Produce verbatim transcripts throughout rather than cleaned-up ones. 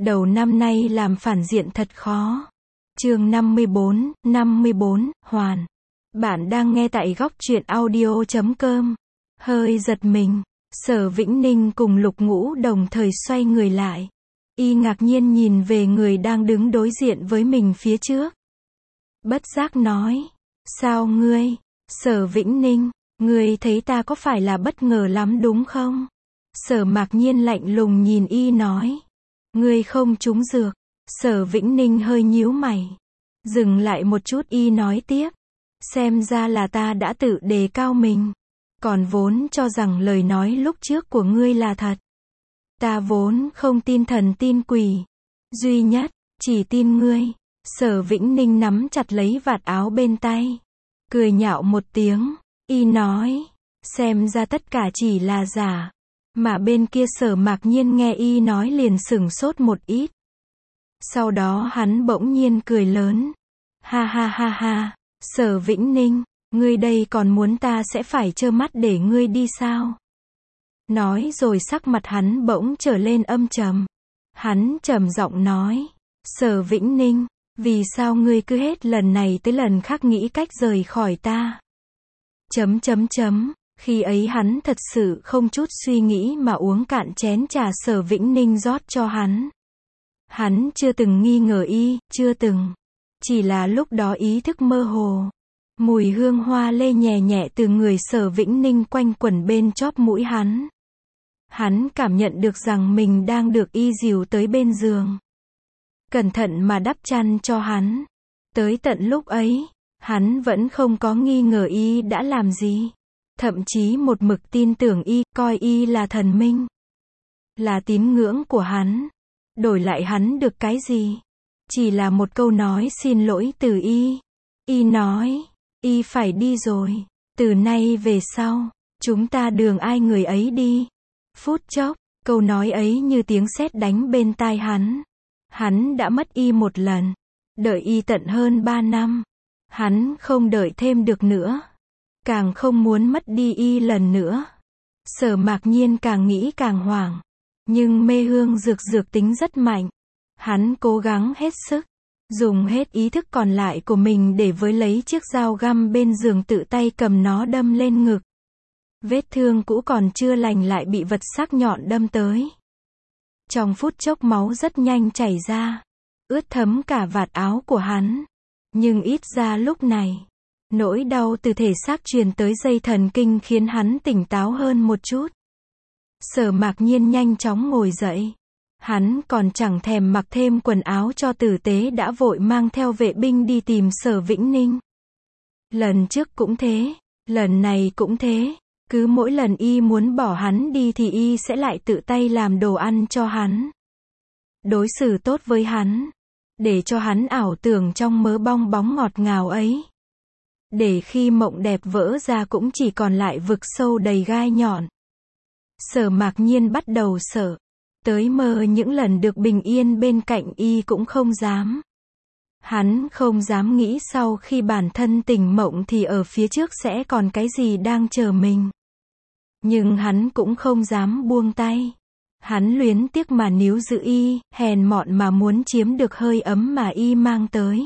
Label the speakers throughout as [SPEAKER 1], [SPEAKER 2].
[SPEAKER 1] Đầu năm nay làm phản diện thật khó. Chương năm mươi bốn, năm mươi bốn, Hoàn. Bạn đang nghe tại góc truyện audio chấm com. Hơi giật mình, Sở Vĩnh Ninh cùng Lục Ngũ đồng thời xoay người lại. Y ngạc nhiên nhìn về người đang đứng đối diện với mình phía trước. Bất giác nói, sao ngươi, Sở Vĩnh Ninh, ngươi thấy ta có phải là bất ngờ lắm đúng không? Sở Mạc Nhiên lạnh lùng nhìn Y nói, ngươi không trúng dược. Sở Vĩnh Ninh hơi nhíu mày. Dừng lại một chút Y nói tiếp, xem ra là ta đã tự đề cao mình. Còn vốn cho rằng lời nói lúc trước của ngươi là thật. Ta vốn không tin thần tin quỷ. Duy nhất, chỉ tin ngươi. Sở Vĩnh Ninh nắm chặt lấy vạt áo bên tay. Cười nhạo một tiếng. Y nói, xem ra tất cả chỉ là giả. Mà bên kia Sở Mạc Nhiên nghe Y nói liền sửng sốt một ít. Sau đó hắn bỗng nhiên cười lớn. Ha ha ha ha, Sở Vĩnh Ninh, ngươi đây còn muốn ta sẽ phải trơ mắt để ngươi đi sao? Nói rồi sắc mặt hắn bỗng trở lên âm trầm. Hắn trầm giọng nói, Sở Vĩnh Ninh, vì sao ngươi cứ hết lần này tới lần khác nghĩ cách rời khỏi ta? Chấm chấm chấm, khi ấy hắn thật sự không chút suy nghĩ mà uống cạn chén trà Sở Vĩnh Ninh rót cho hắn. Hắn chưa từng nghi ngờ Y, chưa từng. Chỉ là lúc đó ý thức mơ hồ. Mùi hương hoa lê nhẹ nhẹ từ người Sở Vĩnh Ninh quanh quẩn bên chóp mũi hắn. Hắn cảm nhận được rằng mình đang được Y dìu tới bên giường. Cẩn thận mà đắp chăn cho hắn. Tới tận lúc ấy, hắn vẫn không có nghi ngờ Y đã làm gì. Thậm chí một mực tin tưởng Y, coi Y là thần minh. Là tín ngưỡng của hắn. Đổi lại hắn được cái gì? Chỉ là một câu nói xin lỗi từ Y. Y nói, Y phải đi rồi. Từ nay về sau, chúng ta đường ai người ấy đi. Phút chốc, câu nói ấy như tiếng sét đánh bên tai hắn. Hắn đã mất Y một lần. Đợi Y tận hơn ba năm. Hắn không đợi thêm được nữa. Càng không muốn mất đi Y lần nữa. Sở Mạc Nhiên càng nghĩ càng hoảng. Nhưng mê hương dược dược tính rất mạnh. Hắn cố gắng hết sức. Dùng hết ý thức còn lại của mình để với lấy chiếc dao găm bên giường tự tay cầm nó đâm lên ngực. Vết thương cũ còn chưa lành lại bị vật sắc nhọn đâm tới. Trong phút chốc máu rất nhanh chảy ra. Ướt thấm cả vạt áo của hắn. Nhưng ít ra lúc này, nỗi đau từ thể xác truyền tới dây thần kinh khiến hắn tỉnh táo hơn một chút. Sở Mạc Nhiên nhanh chóng ngồi dậy. Hắn còn chẳng thèm mặc thêm quần áo cho tử tế đã vội mang theo vệ binh đi tìm Sở Vĩnh Ninh. Lần trước cũng thế, lần này cũng thế. Cứ mỗi lần Y muốn bỏ hắn đi thì Y sẽ lại tự tay làm đồ ăn cho hắn. Đối xử tốt với hắn. Để cho hắn ảo tưởng trong mớ bong bóng ngọt ngào ấy. Để khi mộng đẹp vỡ ra cũng chỉ còn lại vực sâu đầy gai nhọn. Sở Mạc Nhiên bắt đầu sợ. Tới mơ những lần được bình yên bên cạnh Y cũng không dám. Hắn không dám nghĩ sau khi bản thân tỉnh mộng thì ở phía trước sẽ còn cái gì đang chờ mình. Nhưng hắn cũng không dám buông tay. Hắn luyến tiếc mà níu giữ Y, hèn mọn mà muốn chiếm được hơi ấm mà Y mang tới.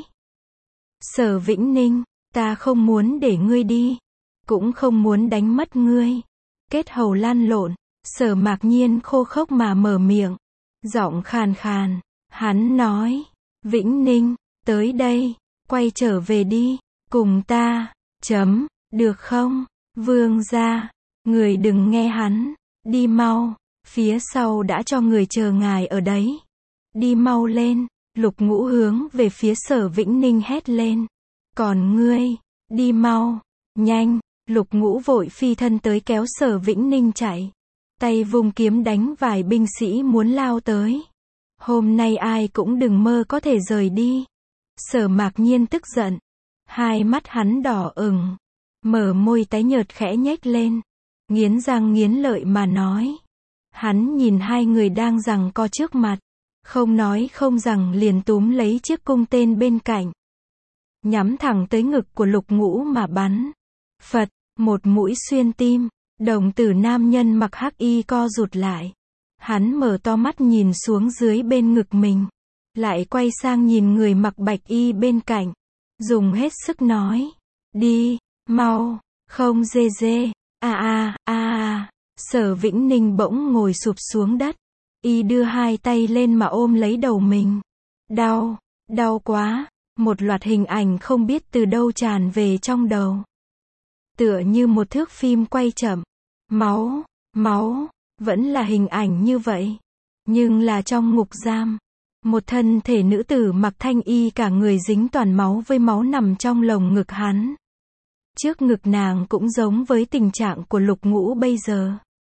[SPEAKER 1] Sở Vĩnh Ninh, ta không muốn để ngươi đi. Cũng không muốn đánh mất ngươi. Kết hầu lan lộn. Sở Mạc Nhiên khô khốc mà mở miệng. Giọng khàn khàn. Hắn nói. Vĩnh Ninh, tới đây. Quay trở về đi. Cùng ta. Chấm. Được không? Vương gia. Người đừng nghe hắn. Đi mau. Phía sau đã cho người chờ ngài ở đấy. Đi mau lên. Lục Ngũ hướng về phía Sở Vĩnh Ninh hét lên. Còn ngươi. Đi mau. Nhanh. Lục Ngũ vội phi thân tới kéo Sở Vĩnh Ninh chạy. Tay vung kiếm đánh vài binh sĩ muốn lao tới. Hôm nay ai cũng đừng mơ có thể rời đi. Sở Mạc Nhiên tức giận. Hai mắt hắn đỏ ửng. Mở môi tái nhợt khẽ nhếch lên. Nghiến răng nghiến lợi mà nói. Hắn nhìn hai người đang giằng co trước mặt. Không nói không rằng liền túm lấy chiếc cung tên bên cạnh. Nhắm thẳng tới ngực của Lục Ngũ mà bắn. Phật, một mũi xuyên tim. Đồng tử nam nhân mặc hắc y co rụt lại. Hắn mở to mắt nhìn xuống dưới bên ngực mình. Lại quay sang nhìn người mặc bạch y bên cạnh. Dùng hết sức nói. Đi, mau, không dê dê, a a a a. Sở Vĩnh Ninh bỗng ngồi sụp xuống đất. Y đưa hai tay lên mà ôm lấy đầu mình. Đau, đau quá. Một loạt hình ảnh không biết từ đâu tràn về trong đầu. Tựa như một thước phim quay chậm. Máu, máu, vẫn là hình ảnh như vậy. Nhưng là trong ngục giam. Một thân thể nữ tử mặc thanh y cả người dính toàn máu với máu nằm trong lồng ngực hắn. Trước ngực nàng cũng giống với tình trạng của Lục Ngũ bây giờ.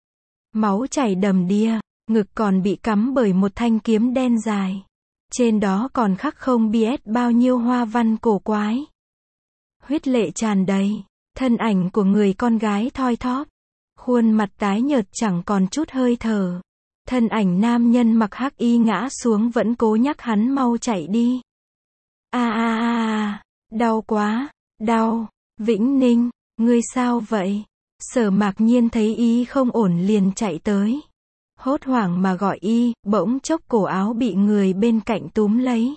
[SPEAKER 1] Máu chảy đầm đìa, ngực còn bị cắm bởi một thanh kiếm đen dài. Trên đó còn khắc không biết bao nhiêu hoa văn cổ quái. Huyết lệ tràn đầy, thân ảnh của người con gái thoi thóp. Khuôn mặt tái nhợt chẳng còn chút hơi thở. Thân ảnh nam nhân mặc hắc y ngã xuống vẫn cố nhắc hắn mau chạy đi. A a a, đau quá, đau. Vĩnh Ninh, ngươi sao vậy? Sở Mạc Nhiên thấy y không ổn liền chạy tới. Hốt hoảng mà gọi y, bỗng chốc cổ áo bị người bên cạnh túm lấy.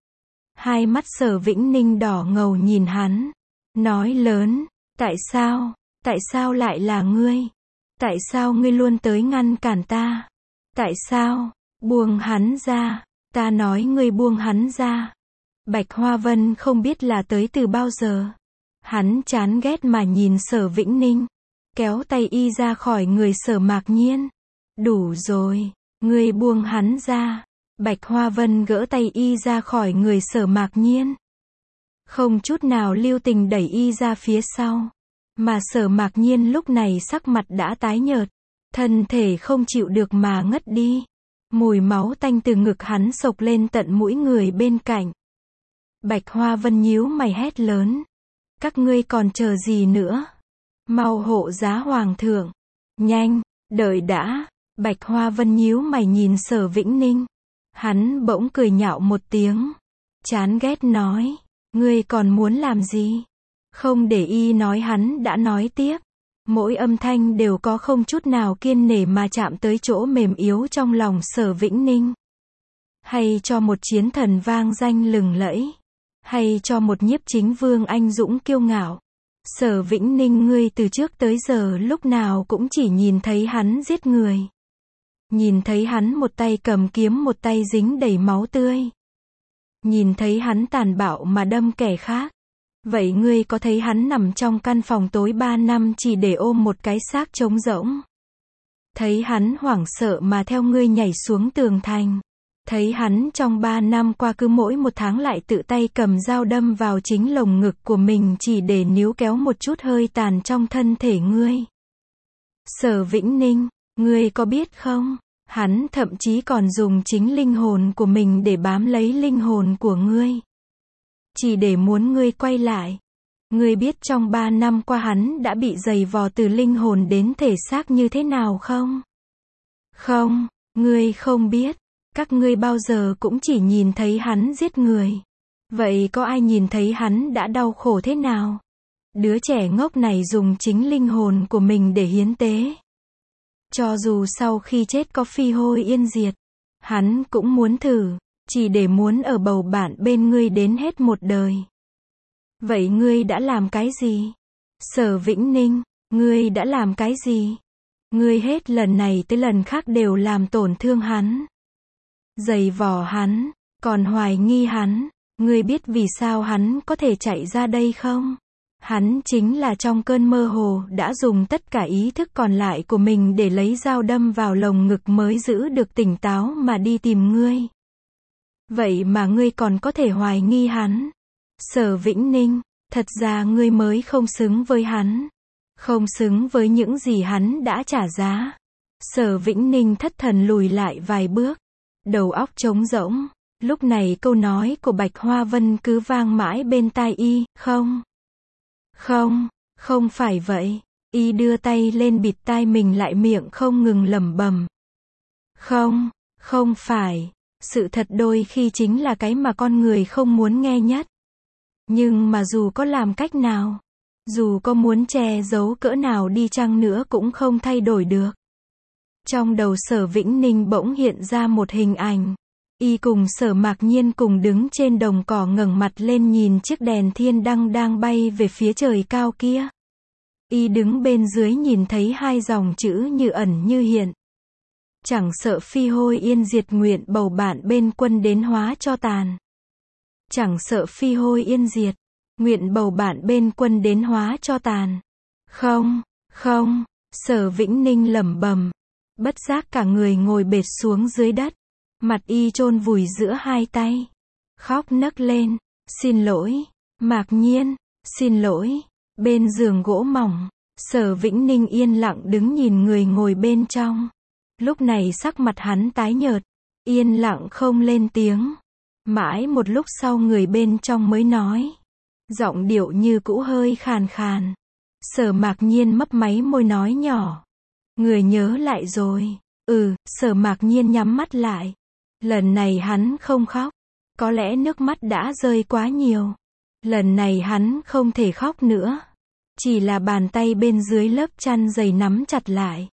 [SPEAKER 1] Hai mắt Sở Vĩnh Ninh đỏ ngầu nhìn hắn. Nói lớn, tại sao, tại sao lại là ngươi? Tại sao ngươi luôn tới ngăn cản ta? Tại sao? Buông hắn ra. Ta nói ngươi buông hắn ra. Bạch Hoa Vân không biết là tới từ bao giờ. Hắn chán ghét mà nhìn Sở Vĩnh Ninh. Kéo tay y ra khỏi người Sở Mạc Nhiên. Đủ rồi. Ngươi buông hắn ra. Bạch Hoa Vân gỡ tay y ra khỏi người Sở Mạc Nhiên. Không chút nào lưu tình đẩy y ra phía sau. Mà Sở Mạc Nhiên lúc này sắc mặt đã tái nhợt. Thân thể không chịu được mà ngất đi. Mùi máu tanh từ ngực hắn sộc lên tận mũi người bên cạnh. Bạch Hoa Vân nhíu mày hét lớn. Các ngươi còn chờ gì nữa? Mau hộ giá hoàng thượng. Nhanh, đợi đã. Bạch Hoa Vân nhíu mày nhìn Sở Vĩnh Ninh. Hắn bỗng cười nhạo một tiếng. Chán ghét nói. Ngươi còn muốn làm gì? Không để y nói hắn đã nói tiếp. Mỗi âm thanh đều có không chút nào kiên nể mà chạm tới chỗ mềm yếu trong lòng Sở Vĩnh Ninh. Hay cho một chiến thần vang danh lừng lẫy. Hay cho một nhiếp chính vương anh dũng kiêu ngạo. Sở Vĩnh Ninh ngươi từ trước tới giờ lúc nào cũng chỉ nhìn thấy hắn giết người. Nhìn thấy hắn một tay cầm kiếm một tay dính đầy máu tươi. Nhìn thấy hắn tàn bạo mà đâm kẻ khác. Vậy ngươi có thấy hắn nằm trong căn phòng tối ba năm chỉ để ôm một cái xác trống rỗng? Thấy hắn hoảng sợ mà theo ngươi nhảy xuống tường thành? Thấy hắn trong ba năm qua cứ mỗi một tháng lại tự tay cầm dao đâm vào chính lồng ngực của mình chỉ để níu kéo một chút hơi tàn trong thân thể ngươi? Sở Vĩnh Ninh, ngươi có biết không? Hắn thậm chí còn dùng chính linh hồn của mình để bám lấy linh hồn của ngươi. Chỉ để muốn ngươi quay lại. Ngươi biết trong ba năm qua hắn đã bị dày vò từ linh hồn đến thể xác như thế nào không? Không, ngươi không biết. Các ngươi bao giờ cũng chỉ nhìn thấy hắn giết người. Vậy có ai nhìn thấy hắn đã đau khổ thế nào? Đứa trẻ ngốc này dùng chính linh hồn của mình để hiến tế. Cho dù sau khi chết có phi hôi yên diệt, hắn cũng muốn thử, chỉ để muốn ở bầu bạn bên ngươi đến hết một đời. Vậy ngươi đã làm cái gì? Sở Vĩnh Ninh, ngươi đã làm cái gì? Ngươi hết lần này tới lần khác đều làm tổn thương hắn. Giày vò hắn, còn hoài nghi hắn. Ngươi biết vì sao hắn có thể chạy ra đây không? Hắn chính là trong cơn mơ hồ đã dùng tất cả ý thức còn lại của mình để lấy dao đâm vào lồng ngực mới giữ được tỉnh táo mà đi tìm ngươi. Vậy mà ngươi còn có thể hoài nghi hắn. Sở Vĩnh Ninh, thật ra ngươi mới không xứng với hắn. Không xứng với những gì hắn đã trả giá. Sở Vĩnh Ninh thất thần lùi lại vài bước. Đầu óc trống rỗng. Lúc này câu nói của Bạch Hoa Vân cứ vang mãi bên tai y, không. Không, không phải vậy. Y đưa tay lên bịt tai mình lại miệng không ngừng lẩm bẩm. Không, không phải. Sự thật đôi khi chính là cái mà con người không muốn nghe nhất. Nhưng mà dù có làm cách nào, dù có muốn che giấu cỡ nào đi chăng nữa cũng không thay đổi được. Trong đầu Sở Vĩnh Ninh bỗng hiện ra một hình ảnh. Y cùng Sở Mạc Nhiên cùng đứng trên đồng cỏ ngẩng mặt lên nhìn chiếc đèn thiên đăng đang bay về phía trời cao kia. Y đứng bên dưới nhìn thấy hai dòng chữ như ẩn như hiện. Chẳng sợ phi hôi yên diệt, nguyện bầu bạn bên quân đến hóa cho tàn. Chẳng sợ phi hôi yên diệt, nguyện bầu bạn bên quân đến hóa cho tàn. Không, không, Sở Vĩnh Ninh lẩm bẩm, bất giác cả người ngồi bệt xuống dưới đất, mặt y chôn vùi giữa hai tay, khóc nấc lên, xin lỗi, Mạc Nhiên, xin lỗi. Bên giường gỗ mỏng, Sở Vĩnh Ninh yên lặng đứng nhìn người ngồi bên trong. Lúc này sắc mặt hắn tái nhợt, yên lặng không lên tiếng. Mãi một lúc sau người bên trong mới nói, giọng điệu như cũ hơi khàn khàn. Sở Mạc Nhiên mấp máy môi nói nhỏ, người nhớ lại rồi. Ừ, Sở Mạc Nhiên nhắm mắt lại. Lần này hắn không khóc, có lẽ nước mắt đã rơi quá nhiều. Lần này hắn không thể khóc nữa, chỉ là bàn tay bên dưới lớp chăn dày nắm chặt lại.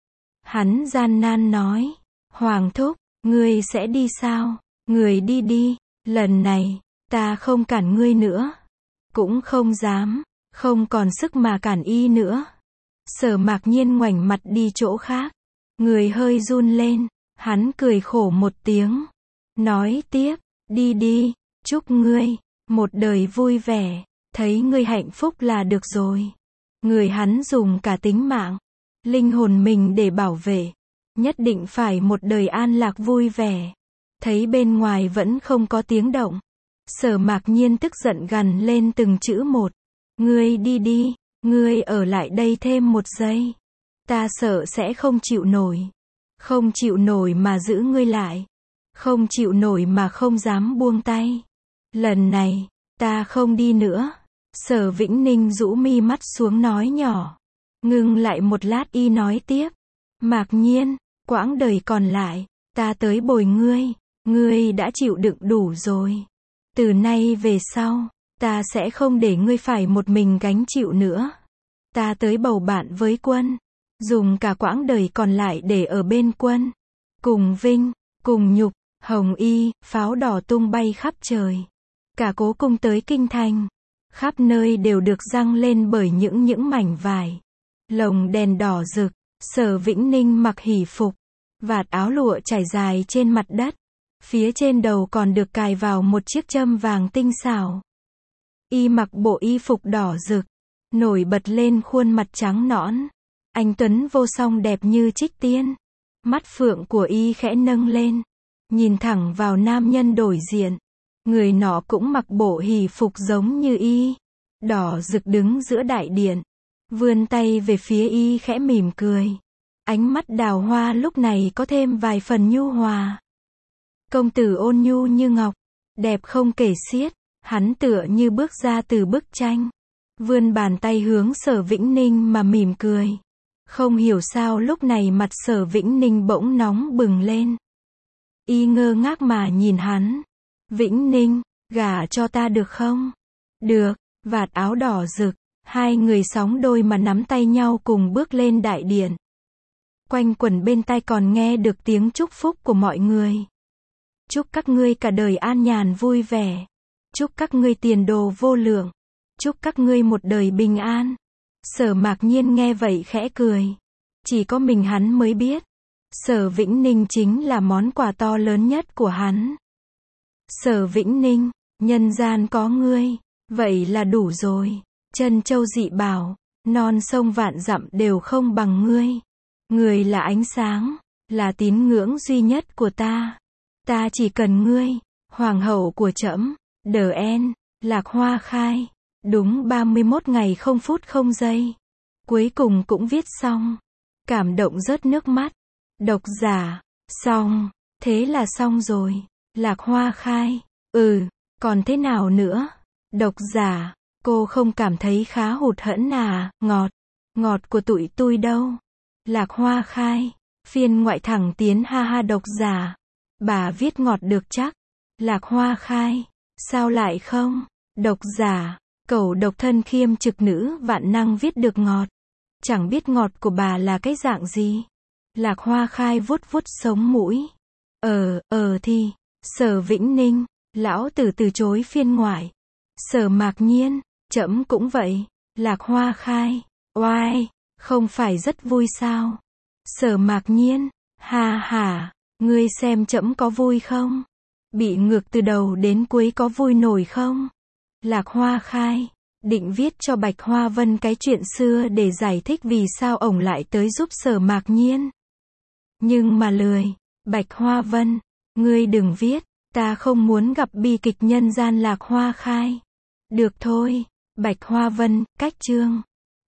[SPEAKER 1] Hắn gian nan nói, Hoàng thúc, ngươi sẽ đi sao? Người đi đi, lần này, ta không cản ngươi nữa. Cũng không dám, không còn sức mà cản y nữa. Sở Mạc Nhiên ngoảnh mặt đi chỗ khác. Người hơi run lên, hắn cười khổ một tiếng. Nói tiếp, đi đi, chúc ngươi, một đời vui vẻ, thấy ngươi hạnh phúc là được rồi. Người hắn dùng cả tính mạng, linh hồn mình để bảo vệ. Nhất định phải một đời an lạc vui vẻ. Thấy bên ngoài vẫn không có tiếng động. Sở Mạc Nhiên tức giận gằn lên từng chữ một. Ngươi đi đi, ngươi ở lại đây thêm một giây. Ta sợ sẽ không chịu nổi. Không chịu nổi mà giữ ngươi lại. Không chịu nổi mà không dám buông tay. Lần này, ta không đi nữa. Sở Vĩnh Ninh rũ mi mắt xuống nói nhỏ. Ngưng lại một lát y nói tiếp. Mạc Nhiên, quãng đời còn lại, ta tới bồi ngươi. Ngươi đã chịu đựng đủ rồi. Từ nay về sau, ta sẽ không để ngươi phải một mình gánh chịu nữa. Ta tới bầu bạn với quân. Dùng cả quãng đời còn lại để ở bên quân. Cùng vinh, cùng nhục, hồng y, pháo đỏ tung bay khắp trời. Cả cố cung tới kinh thành. Khắp nơi đều được răng lên bởi những những mảnh vải. Lồng đèn đỏ rực, Sở Vĩnh Ninh mặc hỷ phục. Vạt áo lụa trải dài trên mặt đất. Phía trên đầu còn được cài vào một chiếc châm vàng tinh xảo. Y mặc bộ y phục đỏ rực, nổi bật lên khuôn mặt trắng nõn. Anh tuấn vô song đẹp như trích tiên. Mắt phượng của y khẽ nâng lên, nhìn thẳng vào nam nhân đối diện. Người nọ cũng mặc bộ hỷ phục giống như y, đỏ rực đứng giữa đại điện, vươn tay về phía y khẽ mỉm cười. Ánh mắt đào hoa lúc này có thêm vài phần nhu hòa. Công tử ôn nhu như ngọc, đẹp không kể xiết, hắn tựa như bước ra từ bức tranh, vươn bàn tay hướng Sở Vĩnh Ninh mà mỉm cười. Không hiểu sao lúc này mặt Sở Vĩnh Ninh bỗng nóng bừng lên. Y ngơ ngác mà nhìn hắn. Vĩnh Ninh, gả cho ta được không? Được, vạt áo đỏ rực, hai người sóng đôi mà nắm tay nhau cùng bước lên đại điện. Quanh quẩn bên tai còn nghe được tiếng chúc phúc của mọi người. Chúc các ngươi cả đời an nhàn vui vẻ. Chúc các ngươi tiền đồ vô lượng. Chúc các ngươi một đời bình an. Sở Mạc Nhiên nghe vậy khẽ cười. Chỉ có mình hắn mới biết. Sở Vĩnh Ninh chính là món quà to lớn nhất của hắn. Sở Vĩnh Ninh, nhân gian có ngươi, vậy là đủ rồi. Trân châu dị bảo, non sông vạn dặm đều không bằng ngươi. Ngươi là ánh sáng, là tín ngưỡng duy nhất của ta. Ta chỉ cần ngươi, hoàng hậu của trẫm, đờ en, lạc hoa khai. Đúng ba mươi mốt ngày không phút không giây. Cuối cùng cũng viết xong. Cảm động rớt nước mắt. Độc giả, xong, thế là xong rồi. Lạc hoa khai, ừ, còn thế nào nữa? Độc giả, cô không cảm thấy khá hụt hẫng à? Ngọt, ngọt của tụi tôi đâu? Lạc hoa khai, phiên ngoại thẳng tiến ha ha. Độc giả, bà viết ngọt được chắc. Lạc hoa khai, sao lại không? Độc giả, cẩu độc thân khiêm trực nữ vạn năng viết được ngọt. Chẳng biết ngọt của bà là cái dạng gì. Lạc Hoa Khai vuốt vuốt sống mũi. Ờ, ờ thì, Sở Vĩnh Ninh, lão tử từ chối phiên ngoại. Sở Mạc Nhiên, trẫm cũng vậy. Lạc Hoa Khai, oai, không phải rất vui sao? Sở Mạc Nhiên, ha ha, ngươi xem trẫm có vui không? Bị ngược từ đầu đến cuối có vui nổi không? Lạc Hoa Khai, định viết cho Bạch Hoa Vân cái chuyện xưa để giải thích vì sao ổng lại tới giúp Sở Mạc Nhiên. Nhưng mà lười. Bạch Hoa Vân, ngươi đừng viết, ta không muốn gặp bi kịch nhân gian. Lạc Hoa Khai. Được thôi. Bạch Hoa Vân, cách chương.